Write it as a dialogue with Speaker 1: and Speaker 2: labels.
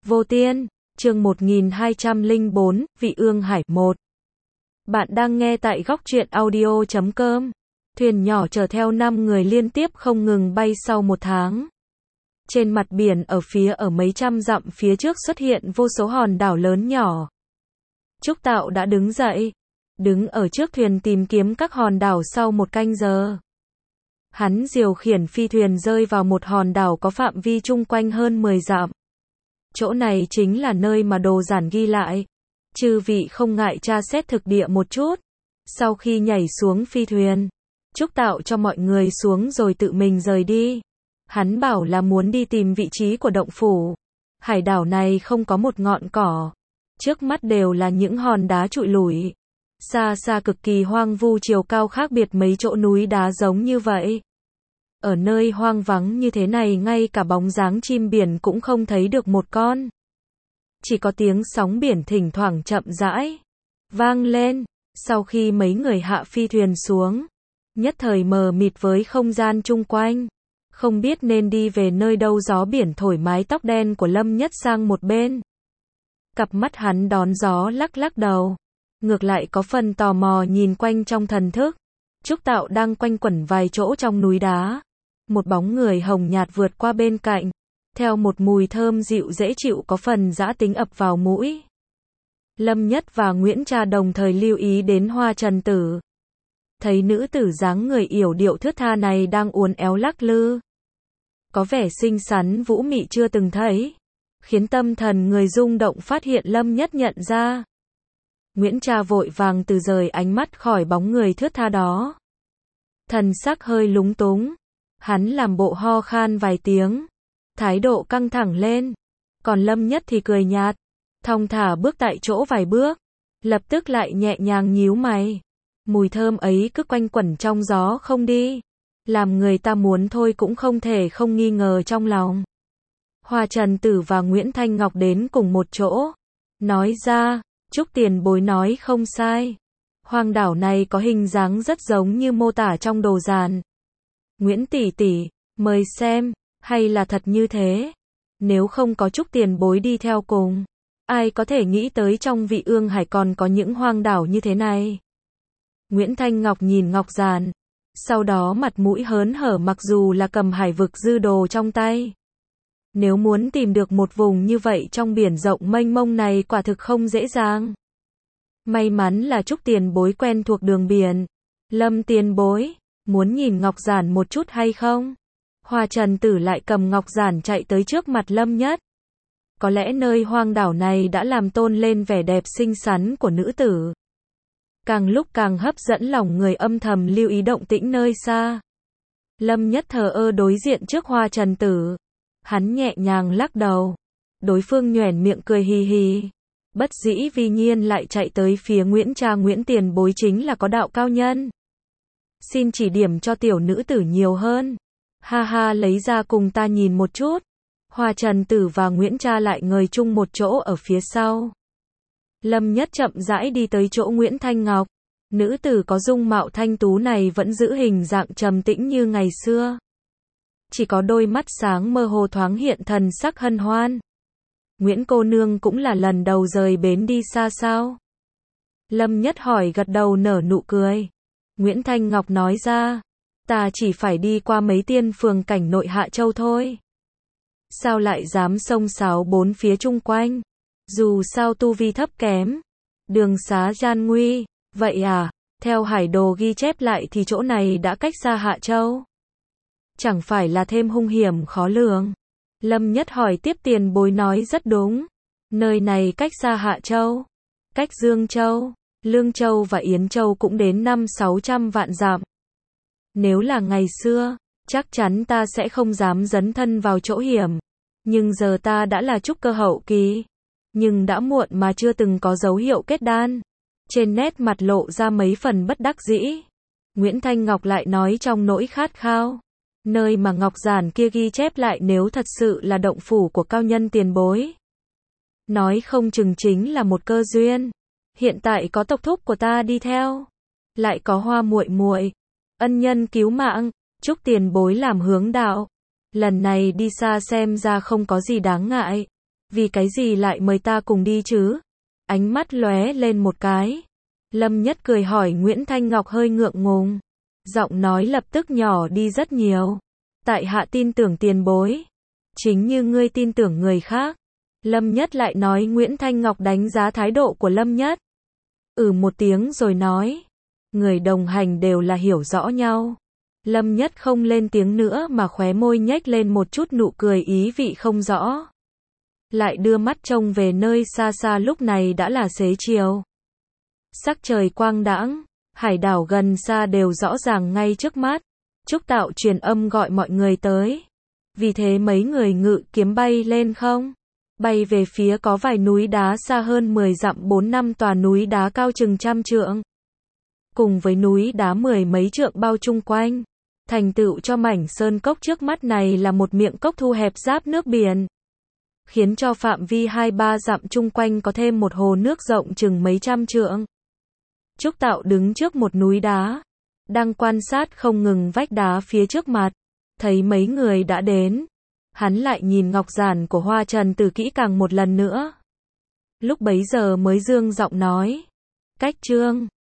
Speaker 1: Vô Tiên, chương 1204, Vị Ương Hải 1. Bạn đang nghe tại góc truyện audio.com. Thuyền nhỏ chở theo 5 người liên tiếp không ngừng bay sau 1 tháng. Trên mặt biển ở mấy trăm dặm phía trước xuất hiện vô số hòn đảo lớn nhỏ. Trúc Tạo đã đứng dậy, đứng ở trước thuyền tìm kiếm các hòn đảo sau 1 canh giờ. Hắn điều khiển phi thuyền rơi vào một hòn đảo có phạm vi chung quanh hơn 10 dặm. Chỗ này chính là nơi mà Đồ Giản ghi lại. Chư vị không ngại tra xét thực địa một chút. Sau khi nhảy xuống phi thuyền, Trúc Tạo cho mọi người xuống rồi tự mình rời đi. Hắn bảo là muốn đi tìm vị trí của động phủ. Hải đảo này không có một ngọn cỏ. Trước mắt đều là những hòn đá trụi lủi. Xa xa cực kỳ hoang vu, chiều cao khác biệt mấy chỗ núi đá giống như vậy. Ở nơi hoang vắng như thế này ngay cả bóng dáng chim biển cũng không thấy được một con. Chỉ có tiếng sóng biển thỉnh thoảng chậm rãi vang lên. Sau khi mấy người hạ phi thuyền xuống, nhất thời mờ mịt với không gian chung quanh. Không biết nên đi về nơi đâu, gió biển thổi mái tóc đen của Lâm Nhất sang một bên. Cặp mắt hắn đón gió lắc lắc đầu. Ngược lại có phần tò mò nhìn quanh trong thần thức. Trúc Tạo đang quanh quẩn vài chỗ trong núi đá. Một bóng người hồng nhạt vượt qua bên cạnh. Theo một mùi thơm dịu dễ chịu có phần dã tính ập vào mũi. Lâm Nhất và Nguyễn Trà đồng thời lưu ý đến Hoa Trần Tử. Thấy nữ tử dáng người yểu điệu thướt tha này đang uốn éo lắc lư. Có vẻ xinh xắn vũ mị chưa từng thấy. Khiến tâm thần người rung động, phát hiện Lâm Nhất nhận ra. Nguyễn Trà vội vàng từ rời ánh mắt khỏi bóng người thướt tha đó. Thần sắc hơi lúng túng. Hắn làm bộ ho khan vài tiếng. Thái độ căng thẳng lên. Còn Lâm Nhất thì cười nhạt. Thong thả bước tại chỗ vài bước. Lập tức lại nhẹ nhàng nhíu mày. Mùi thơm ấy cứ quanh quẩn trong gió không đi. Làm người ta muốn thôi cũng không thể không nghi ngờ trong lòng. Hoa Trần Tử và Nguyễn Thanh Ngọc đến cùng một chỗ. Nói ra, Trúc tiền bối nói không sai. Hoang đảo này có hình dáng rất giống như mô tả trong Đồ Giản. Nguyễn tỷ tỷ, mời xem, hay là thật như thế? Nếu không có Trúc tiền bối đi theo cùng, ai có thể nghĩ tới trong Vị Ương Hải còn có những hoang đảo như thế này? Nguyễn Thanh Ngọc nhìn Ngọc Giản, sau đó mặt mũi hớn hở, mặc dù là cầm hải vực dư đồ trong tay. Nếu muốn tìm được một vùng như vậy trong biển rộng mênh mông này quả thực không dễ dàng. May mắn là Trúc tiền bối quen thuộc đường biển. Lâm tiền bối, muốn nhìn Ngọc Giản một chút hay không? Hoa Trần Tử lại cầm Ngọc Giản chạy tới trước mặt Lâm Nhất. Có lẽ nơi hoang đảo này đã làm tôn lên vẻ đẹp xinh xắn của nữ tử. Càng lúc càng hấp dẫn lòng người, âm thầm lưu ý động tĩnh nơi xa. Lâm Nhất thờ ơ đối diện trước Hoa Trần Tử. Hắn nhẹ nhàng lắc đầu. Đối phương nhoẻn miệng cười hì hì. Bất dĩ vì nhiên lại chạy tới phía Nguyễn Trà. Nguyễn tiền bối chính là có đạo cao nhân. Xin chỉ điểm cho tiểu nữ tử nhiều hơn. Ha ha, lấy ra cùng ta nhìn một chút. Hoa Trần Tử và Nguyễn Trà lại ngồi chung một chỗ ở phía sau. Lâm Nhất chậm rãi đi tới chỗ Nguyễn Thanh Ngọc. Nữ tử có dung mạo thanh tú này vẫn giữ hình dạng trầm tĩnh như ngày xưa. Chỉ có đôi mắt sáng mơ hồ thoáng hiện thần sắc hân hoan. Nguyễn cô nương cũng là lần đầu rời bến đi xa sao? Lâm Nhất hỏi, gật đầu nở nụ cười. Nguyễn Thanh Ngọc nói ra, ta chỉ phải đi qua mấy tiên phường cảnh nội Hạ Châu thôi. Sao lại dám xông xáo bốn phía chung quanh? Dù sao tu vi thấp kém, đường xá gian nguy. Vậy à, theo hải đồ ghi chép lại thì chỗ này đã cách xa Hạ Châu. Chẳng phải là thêm hung hiểm khó lường? Lâm Nhất hỏi tiếp, tiền bối nói rất đúng. Nơi này cách xa Hạ Châu, cách Dương Châu, Lương Châu và Yến Châu cũng đến 500-600 vạn dặm. Nếu là ngày xưa, chắc chắn ta sẽ không dám dấn thân vào chỗ hiểm. Nhưng giờ ta đã là trúc cơ hậu kỳ. Nhưng đã muộn mà chưa từng có dấu hiệu kết đan. Trên nét mặt lộ ra mấy phần bất đắc dĩ. Nguyễn Thanh Ngọc lại nói trong nỗi khát khao. Nơi mà Ngọc Giản kia ghi chép lại nếu thật sự là động phủ của cao nhân tiền bối, nói không chừng chính là một cơ duyên. Hiện tại có tộc thúc của ta đi theo, lại có Hoa muội muội, ân nhân cứu mạng, Trúc tiền bối làm hướng đạo. Lần này đi xa xem ra không có gì đáng ngại. Vì cái gì lại mời ta cùng đi chứ? Ánh mắt lóe lên một cái. Lâm Nhất cười hỏi Nguyễn Thanh Ngọc hơi ngượng ngùng. Giọng nói lập tức nhỏ đi rất nhiều. Tại hạ tin tưởng tiền bối. Chính như ngươi tin tưởng người khác. Lâm Nhất lại nói. Nguyễn Thanh Ngọc đánh giá thái độ của Lâm Nhất. Một tiếng rồi nói. Người đồng hành đều là hiểu rõ nhau. Lâm Nhất không lên tiếng nữa mà khóe môi nhếch lên một chút nụ cười ý vị không rõ. Lại đưa mắt trông về nơi xa xa lúc này đã là xế chiều. Sắc trời quang đãng, hải đảo gần xa đều rõ ràng ngay trước mắt. Trúc Tạo truyền âm gọi mọi người tới. Vì thế mấy người ngự kiếm bay lên không. Bay về phía có vài núi đá xa hơn 10 dặm 4-5 tòa núi đá cao chừng trăm trượng. Cùng với núi đá 10 mấy trượng bao chung quanh. Thành tựu cho mảnh sơn cốc trước mắt này là một miệng cốc thu hẹp giáp nước biển. Khiến cho phạm vi 2-3 dặm chung quanh có thêm một hồ nước rộng chừng mấy trăm trượng. Trúc Tạo đứng trước một núi đá. Đang quan sát không ngừng vách đá phía trước mặt. Thấy mấy người đã đến. Hắn lại nhìn ngọc giản của Hoa Trần Tử kỹ càng một lần nữa. Lúc bấy giờ mới dương giọng nói. Cách chương